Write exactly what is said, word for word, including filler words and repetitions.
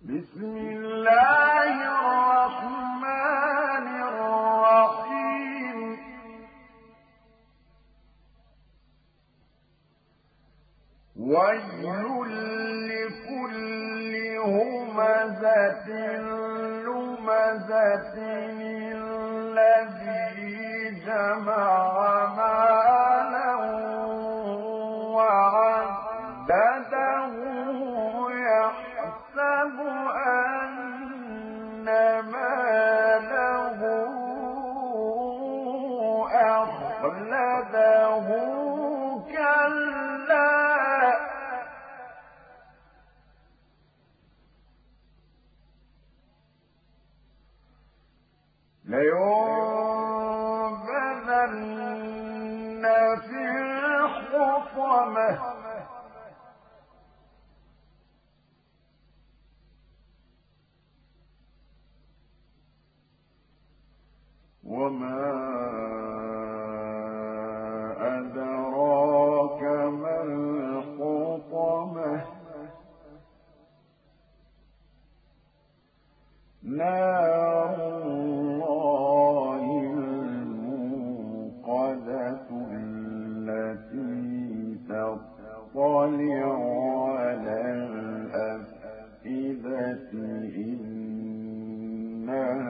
بسم الله الرحمن الرحيم ويل لكل همزة لمزة الذي جمع مالا وعدده يحسب أن ماله أخلده كلا لينبذن في الحطمة وما أدراك ما الحطمة نار الله الموقدة التي تطلع على الأفئدة إنها